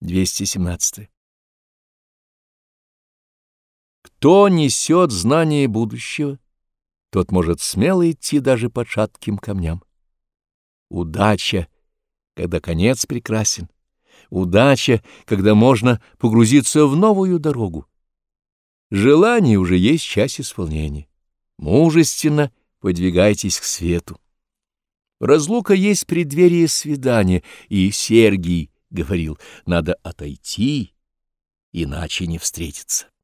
217. Кто несет знание будущего, тот может смело идти даже по шатким камням. Удача, когда конец прекрасен, удача, когда можно погрузиться в новую дорогу. Желание уже есть часть исполнения. Мужественно подвигайтесь к свету. Разлука есть преддверие свидания, и Сергий говорил, надо отойти, иначе не встретиться.